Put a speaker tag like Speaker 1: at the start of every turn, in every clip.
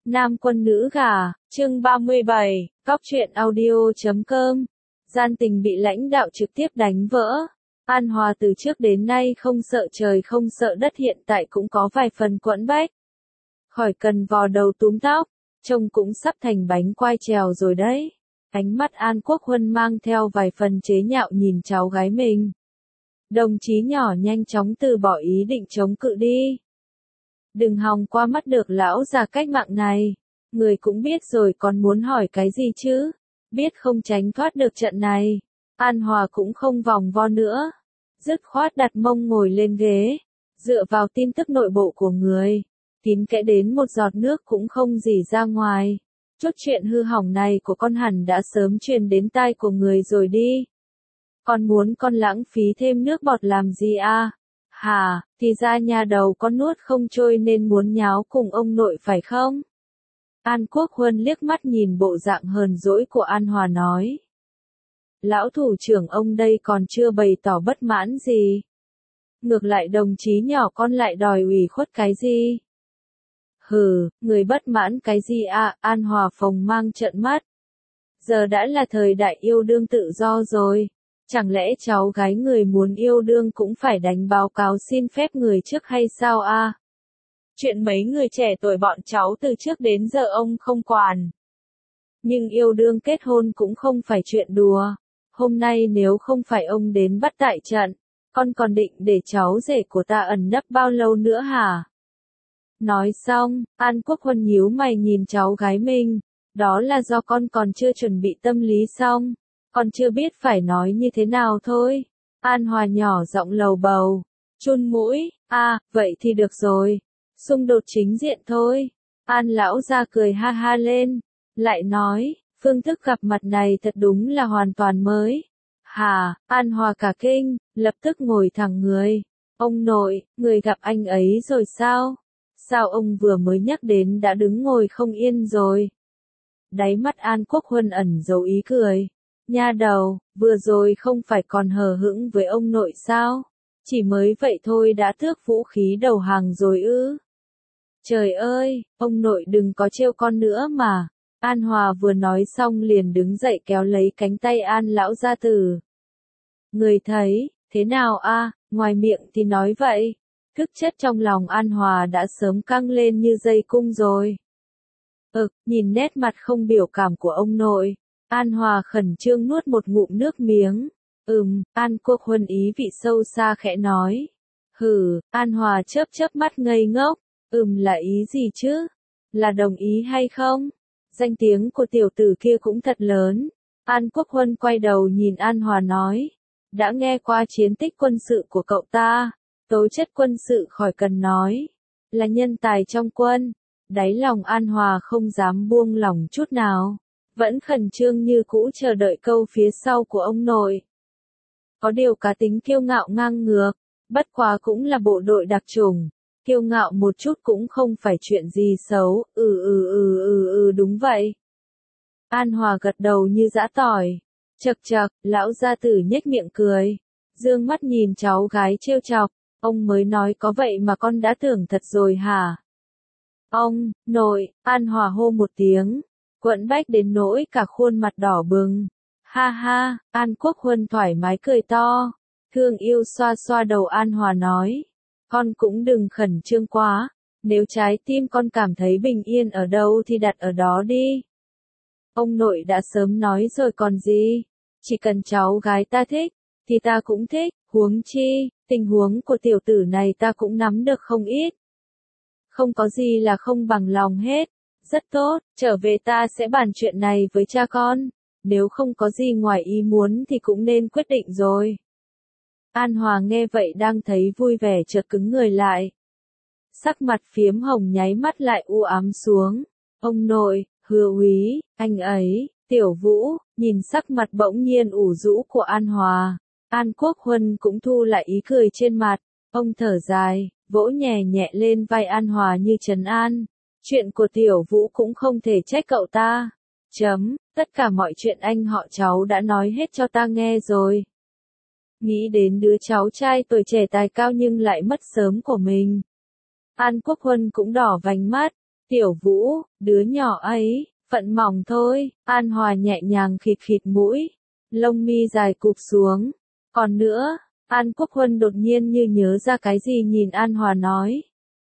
Speaker 1: Nam quân nữ gả, chương 37, Góc truyện audio.com. Gian tình bị lãnh đạo trực tiếp đánh vỡ. An Hòa từ trước đến nay không sợ trời không sợ đất, hiện tại cũng có vài phần quẫn bách. Khỏi cần vò đầu túm tóc, trông cũng sắp thành bánh quai trèo rồi đấy. Ánh mắt An Quốc Huân mang theo vài phần chế nhạo nhìn cháu gái mình. Đồng chí nhỏ nhanh chóng từ bỏ ý định chống cự đi. Đừng hòng qua mắt được lão già cách mạng này. Người cũng biết rồi còn muốn hỏi cái gì chứ. Biết không tránh thoát được trận này. An Hòa cũng không vòng vo nữa. Dứt khoát đặt mông ngồi lên ghế. Dựa vào tin tức nội bộ của người. Kín kẽ đến một giọt nước cũng không rỉ ra ngoài. Chút chuyện hư hỏng này của con hẳn đã sớm truyền đến tai của người rồi đi. Con muốn con lãng phí thêm nước bọt làm gì à? Hả, thì ra nhà đầu con nuốt không trôi nên muốn nháo cùng ông nội phải không? An Quốc Huân liếc mắt nhìn bộ dạng hờn dỗi của An Hòa nói. Lão thủ trưởng ông đây còn chưa bày tỏ bất mãn gì. Ngược lại đồng chí nhỏ con lại đòi ủy khuất cái gì? Hừ, người bất mãn cái gì à? An Hòa phồng mang trợn mắt. Giờ đã là thời đại yêu đương tự do rồi. Chẳng lẽ cháu gái người muốn yêu đương cũng phải đánh báo cáo xin phép người trước hay sao a? Chuyện mấy người trẻ tuổi bọn cháu từ trước đến giờ ông không quản. Nhưng yêu đương kết hôn cũng không phải chuyện đùa. Hôm nay nếu không phải ông đến bắt tại trận, con còn định để cháu rể của ta ẩn nấp bao lâu nữa hả? Nói xong, An Quốc Huân nhíu mày nhìn cháu gái mình. Đó là do con còn chưa chuẩn bị tâm lý xong. Còn chưa biết phải nói như thế nào thôi. An Hòa nhỏ giọng lầu bầu. Chun mũi, vậy thì được rồi. Xung đột chính diện thôi. An lão ra cười ha ha lên. Lại nói, phương thức gặp mặt này thật đúng là hoàn toàn mới. Hà, An Hòa cả kinh, lập tức ngồi thẳng người. Ông nội, người gặp anh ấy rồi sao? Sao ông vừa mới nhắc đến đã đứng ngồi không yên rồi? Đáy mắt An Quốc Huân ẩn dấu ý cười. Nha đầu, vừa rồi không phải còn hờ hững với ông nội sao? Chỉ mới vậy thôi đã tước vũ khí đầu hàng rồi ư? Trời ơi, ông nội đừng có trêu con nữa mà. An Hòa vừa nói xong liền đứng dậy kéo lấy cánh tay An lão gia tử. Người thấy, thế nào a? Ngoài miệng thì nói vậy. Thực chất trong lòng An Hòa đã sớm căng lên như dây cung rồi. Nhìn nét mặt không biểu cảm của ông nội. An Hòa khẩn trương nuốt một ngụm nước miếng. An Quốc Huân ý vị sâu xa khẽ nói. An Hòa chớp mắt ngây ngốc. Là ý gì chứ? Là đồng ý hay không? Danh tiếng của tiểu tử kia cũng thật lớn. An Quốc Huân quay đầu nhìn An Hòa nói. Đã nghe qua chiến tích quân sự của cậu ta. Tố chất quân sự khỏi cần nói. Là nhân tài trong quân. Đáy lòng An Hòa không dám buông lỏng chút nào. Vẫn khẩn trương như cũ chờ đợi câu phía sau của ông nội. Có điều cá tính kiêu ngạo ngang ngược, bất quá cũng là bộ đội đặc chủng, kiêu ngạo một chút cũng không phải chuyện gì xấu, đúng vậy. An Hòa gật đầu như giã tỏi. Chậc chậc, lão gia tử nhếch miệng cười, dương mắt nhìn cháu gái trêu chọc, ông mới nói có vậy mà con đã tưởng thật rồi hả? Ông, nội, An Hòa hô một tiếng. Quẫn bách đến nỗi cả khuôn mặt đỏ bừng. Ha ha, An Quốc Huân thoải mái cười to. Thương yêu xoa xoa đầu An Hòa nói. Con cũng đừng khẩn trương quá. Nếu trái tim con cảm thấy bình yên ở đâu thì đặt ở đó đi. Ông nội đã sớm nói rồi còn gì. Chỉ cần cháu gái ta thích, thì ta cũng thích. Huống chi, tình huống của tiểu tử này ta cũng nắm được không ít. Không có gì là không bằng lòng hết. Rất tốt, trở về ta sẽ bàn chuyện này với cha con. Nếu không có gì ngoài ý muốn thì cũng nên quyết định rồi. An Hòa nghe vậy đang thấy vui vẻ chợt cứng người lại. Sắc mặt phiếm hồng nháy mắt lại u ám xuống. Ông nội, Hứa úy, anh ấy, Tiểu Vũ, nhìn sắc mặt bỗng nhiên ủ rũ của An Hòa. An Quốc Huân cũng thu lại ý cười trên mặt. Ông thở dài, vỗ nhẹ nhẹ lên vai An Hòa như trấn an. Chuyện của Tiểu Vũ cũng không thể trách cậu ta. Tất cả mọi chuyện anh họ cháu đã nói hết cho ta nghe rồi. Nghĩ đến đứa cháu trai tuổi trẻ tài cao nhưng lại mất sớm của mình. An Quốc Huân cũng đỏ vành mắt. Tiểu Vũ, đứa nhỏ ấy, phận mỏng thôi, An Hòa nhẹ nhàng khịt khịt mũi, lông mi dài cụp xuống. Còn nữa, An Quốc Huân đột nhiên như nhớ ra cái gì nhìn An Hòa nói.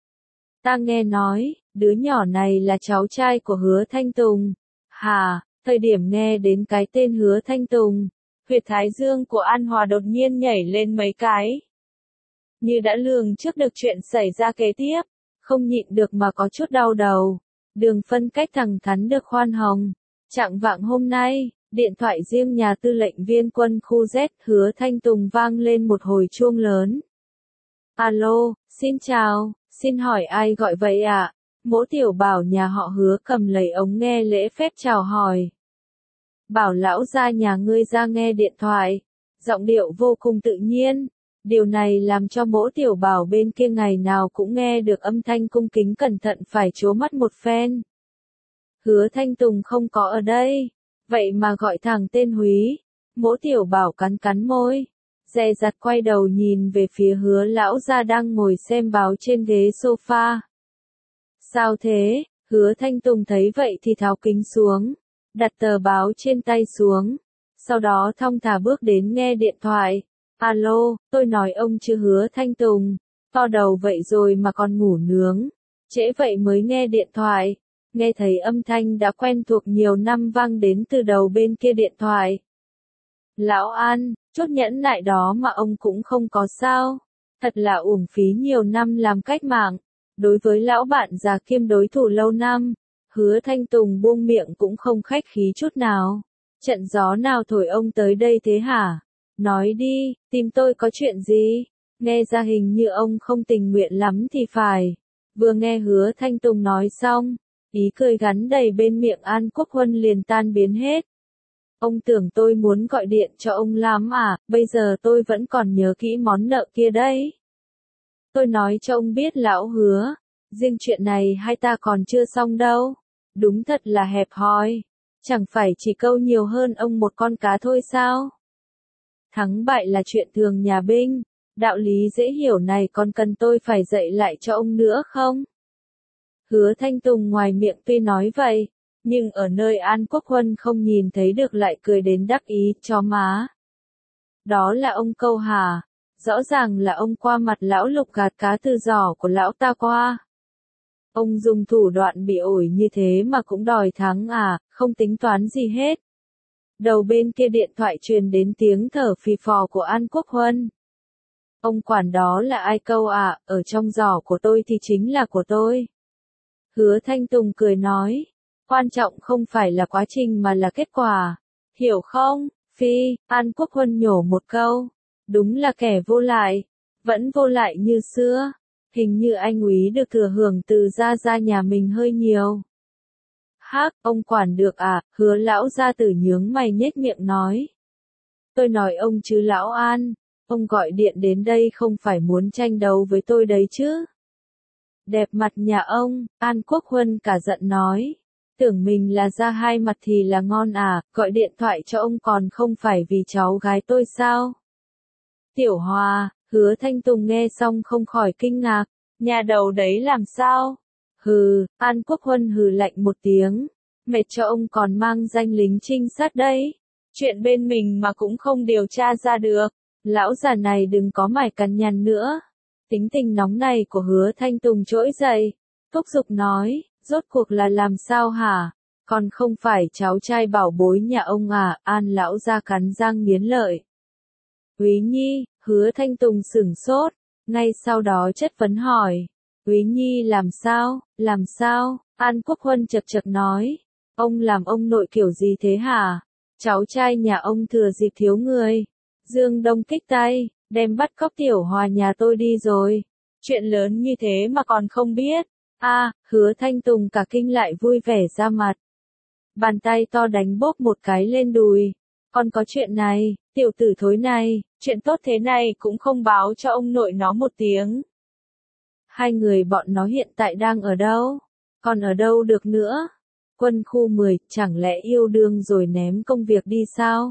Speaker 1: Ta nghe nói, đứa nhỏ này là cháu trai của Hứa Thanh Tùng. Hả, thời điểm nghe đến cái tên Hứa Thanh Tùng, huyệt thái dương của An Hòa đột nhiên nhảy lên mấy cái. Như đã lường trước được chuyện xảy ra kế tiếp, không nhịn được mà có chút đau đầu. Đường phân cách thẳng thắn được khoan hồng. Chạng vạng hôm nay, điện thoại riêng nhà tư lệnh viên quân khu Z Hứa Thanh Tùng vang lên một hồi chuông lớn. Alo, xin chào, xin hỏi ai gọi vậy ạ? Mỗ tiểu bảo nhà họ Hứa cầm lấy ống nghe lễ phép chào hỏi. Bảo lão gia nhà ngươi ra nghe điện thoại. Giọng điệu vô cùng tự nhiên. Điều này làm cho mỗ tiểu bảo bên kia ngày nào cũng nghe được âm thanh cung kính cẩn thận phải trố mắt một phen. Hứa Thanh Tùng không có ở đây. Vậy mà gọi thẳng tên Húy. Mỗ tiểu bảo cắn cắn môi. Dè dặt quay đầu nhìn về phía Hứa lão gia đang ngồi xem báo trên ghế sofa. Sao thế? Hứa Thanh Tùng thấy vậy thì tháo kính xuống. Đặt tờ báo trên tay xuống. Sau đó thong thả bước đến nghe điện thoại. Alo, tôi nói ông chứ Hứa Thanh Tùng. To đầu vậy rồi mà còn ngủ nướng. Trễ vậy mới nghe điện thoại. Nghe thấy âm thanh đã quen thuộc nhiều năm vang đến từ đầu bên kia điện thoại. Lão An, chút nhẫn nại đó mà ông cũng không có sao. Thật là uổng phí nhiều năm làm cách mạng. Đối với lão bạn già kiêm đối thủ lâu năm, Hứa Thanh Tùng buông miệng cũng không khách khí chút nào. Trận gió nào thổi ông tới đây thế hả? Nói đi, tìm tôi có chuyện gì? Nghe ra hình như ông không tình nguyện lắm thì phải. Vừa nghe Hứa Thanh Tùng nói xong, ý cười gắn đầy bên miệng An Quốc Huân liền tan biến hết. Ông tưởng tôi muốn gọi điện cho ông lắm à, bây giờ tôi vẫn còn nhớ kỹ món nợ kia đấy. Tôi nói cho ông biết lão Hứa, riêng chuyện này hai ta còn chưa xong đâu. Đúng thật là hẹp hòi. Chẳng phải chỉ câu nhiều hơn ông một con cá thôi sao? Thắng bại là chuyện thường nhà binh. Đạo lý dễ hiểu này còn cần tôi phải dạy lại cho ông nữa không? Hứa Thanh Tùng ngoài miệng tuy nói vậy, nhưng ở nơi An Quốc Huân không nhìn thấy được lại cười đến đắc ý, chó má. Đó là ông câu hả? Rõ ràng là ông qua mặt lão Lục gạt cá từ giỏ của lão ta qua. Ông dùng thủ đoạn bị ổi như thế mà cũng đòi thắng à, không tính toán gì hết. Đầu bên kia điện thoại truyền đến tiếng thở phì phò của An Quốc Huân. Ông quản đó là ai câu à, ở trong giỏ của tôi thì chính là của tôi. Hứa Thanh Tùng cười nói, quan trọng không phải là quá trình mà là kết quả. Hiểu không, Phi? An Quốc Huân nhổ một câu. Đúng là kẻ vô lại. Vẫn vô lại như xưa. Hình như anh úy được thừa hưởng từ gia nhà mình hơi nhiều. Hắc, ông quản được à? Hứa lão gia tử nhướng mày nhếch miệng nói. Tôi nói ông chứ lão An. Ông gọi điện đến đây không phải muốn tranh đấu với tôi đấy chứ. Đẹp mặt nhà ông, An Quốc Huân cả giận nói. Tưởng mình là ra hai mặt thì là ngon à, gọi điện thoại cho ông còn không phải vì cháu gái tôi sao? Tiểu Hòa, Hứa Thanh Tùng nghe xong không khỏi kinh ngạc, nhà đầu đấy làm sao? Hừ, An Quốc Huân hừ lạnh một tiếng, mệt cho ông còn mang danh lính trinh sát đấy. Chuyện bên mình mà cũng không điều tra ra được, lão già này đừng có mải cằn nhằn nữa. Tính tình nóng này của Hứa Thanh Tùng trỗi dậy, thúc giục nói, rốt cuộc là làm sao hả? Còn không phải cháu trai bảo bối nhà ông à? An lão ra cắn răng nghiến lợi. Úy Nhi, Hứa Thanh Tùng sửng sốt, ngay sau đó chất vấn hỏi. Úy Nhi làm sao, làm sao? An Quốc Huân chật chật nói. Ông làm ông nội kiểu gì thế hả? Cháu trai nhà ông thừa dịp thiếu người. Dương Đông kích tay, đem bắt cóc Tiểu Hòa nhà tôi đi rồi. Chuyện lớn như thế mà còn không biết. Hứa Thanh Tùng cả kinh lại vui vẻ ra mặt. Bàn tay to đánh bóp một cái lên đùi. Còn có chuyện này, tiểu tử thối này, chuyện tốt thế này cũng không báo cho ông nội nó một tiếng. Hai người bọn nó hiện tại đang ở đâu? Còn ở đâu được nữa? Quân khu 10, chẳng lẽ yêu đương rồi ném công việc đi sao?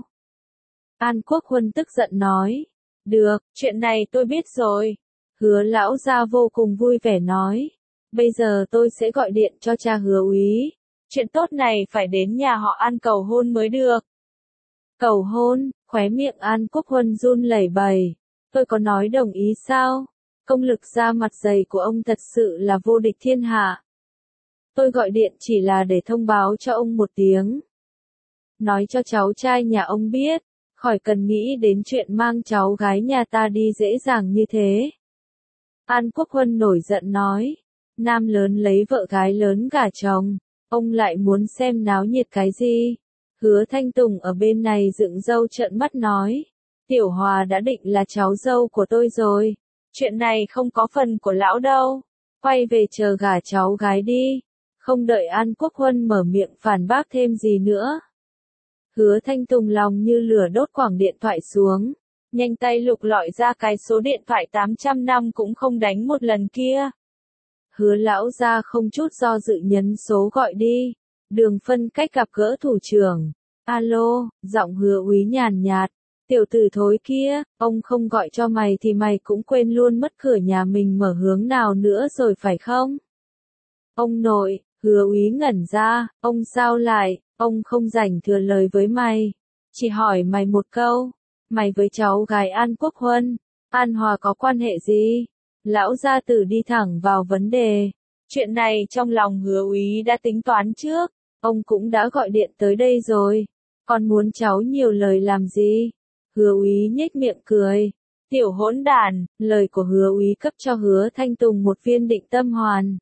Speaker 1: An Quốc Huân tức giận nói. Được, chuyện này tôi biết rồi. Hứa lão gia vô cùng vui vẻ nói. Bây giờ tôi sẽ gọi điện cho cha Hứa Úy. Chuyện tốt này phải đến nhà họ An cầu hôn mới được. Cầu hôn, khóe miệng An Quốc Huân run lẩy bẩy. Tôi có nói đồng ý sao? Công lực ra mặt dày của ông thật sự là vô địch thiên hạ. Tôi gọi điện chỉ là để thông báo cho ông một tiếng. Nói cho cháu trai nhà ông biết, khỏi cần nghĩ đến chuyện mang cháu gái nhà ta đi dễ dàng như thế. An Quốc Huân nổi giận nói, nam lớn lấy vợ gái lớn gả chồng, ông lại muốn xem náo nhiệt cái gì? Hứa Thanh Tùng ở bên này dựng râu trợn mắt nói, Tiểu Hòa đã định là cháu dâu của tôi rồi, chuyện này không có phần của lão đâu, quay về chờ gả cháu gái đi. Không đợi An Quốc Huân mở miệng phản bác thêm gì nữa. Hứa Thanh Tùng lòng như lửa đốt quẳng điện thoại xuống, nhanh tay lục lọi ra cái số điện thoại 800 năm cũng không đánh một lần kia. Hứa lão ra không chút do dự nhấn số gọi đi. Đường phân cách gặp gỡ thủ trưởng. Alo, giọng Hứa Úy nhàn nhạt. Tiểu tử thối kia, ông không gọi cho mày thì mày cũng quên luôn mất cửa nhà mình mở hướng nào nữa rồi phải không? Ông nội, Hứa Úy ngẩn ra, ông sao lại, ông không rảnh thừa lời với mày. Chỉ hỏi mày một câu, mày với cháu gái An Quốc Huân, An Hòa có quan hệ gì? Lão gia tử đi thẳng vào vấn đề. Chuyện này trong lòng Hứa Úy đã tính toán trước, ông cũng đã gọi điện tới đây rồi. Còn muốn cháu nhiều lời làm gì? Hứa Úy nhếch miệng cười. Tiểu hỗn đản, lời của Hứa Úy cấp cho Hứa Thanh Tùng một viên định tâm hoàn.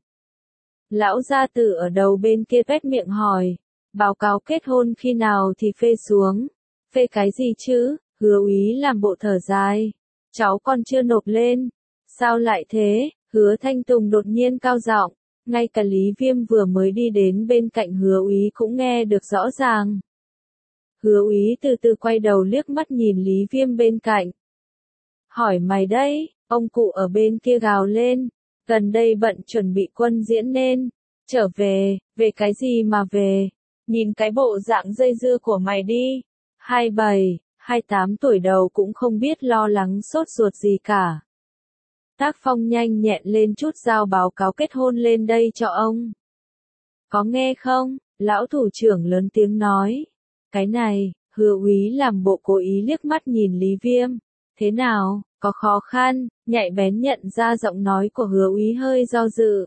Speaker 1: Lão gia tử ở đầu bên kia vét miệng hỏi, báo cáo kết hôn khi nào thì phê xuống? Phê cái gì chứ? Hứa Úy làm bộ thở dài. Cháu còn chưa nộp lên. Sao lại thế? Hứa Thanh Tùng đột nhiên cao giọng, ngay cả Lý Viêm vừa mới đi đến bên cạnh Hứa Úy cũng nghe được rõ ràng. Hứa Úy từ từ quay đầu liếc mắt nhìn Lý Viêm bên cạnh. Hỏi mày đấy, ông cụ ở bên kia gào lên, gần đây bận chuẩn bị quân diễn nên, trở về, về cái gì mà về, nhìn cái bộ dạng dây dưa của mày đi, 27, 28 tuổi đầu cũng không biết lo lắng sốt ruột gì cả. Tác Phong nhanh nhẹn lên chút giao báo cáo kết hôn lên đây cho ông. Có nghe không? Lão thủ trưởng lớn tiếng nói. Cái này, Hứa Úy làm bộ cố ý liếc mắt nhìn Lý Viêm. Thế nào, có khó khăn? Nhạy bén nhận ra giọng nói của Hứa Úy hơi do dự.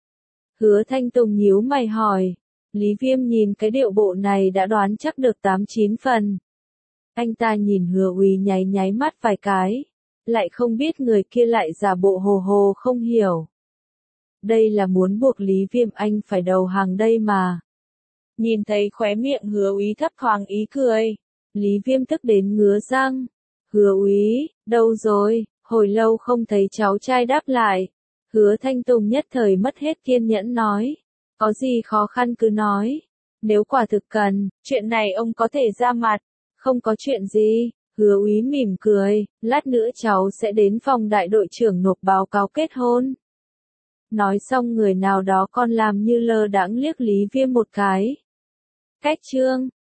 Speaker 1: Hứa Thanh Tùng nhíu mày hỏi. Lý Viêm nhìn cái điệu bộ này đã đoán chắc được 8-9 phần. Anh ta nhìn Hứa Úy nháy nháy mắt vài cái. Lại không biết người kia lại giả bộ hồ hồ không hiểu. Đây là muốn buộc Lý Viêm anh phải đầu hàng đây mà. Nhìn thấy khóe miệng Hứa Úy thấp thoáng ý cười. Lý Viêm tức đến ngứa răng. Hứa Úy, đâu rồi, hồi lâu không thấy cháu trai đáp lại. Hứa Thanh Tùng nhất thời mất hết kiên nhẫn nói. Có gì khó khăn cứ nói. Nếu quả thực cần, chuyện này ông có thể ra mặt. Không có chuyện gì. Hứa Úy mỉm cười, lát nữa cháu sẽ đến phòng đại đội trưởng nộp báo cáo kết hôn. Nói xong người nào đó còn làm như lơ đãng liếc Lý Viêm một cái. Cách chương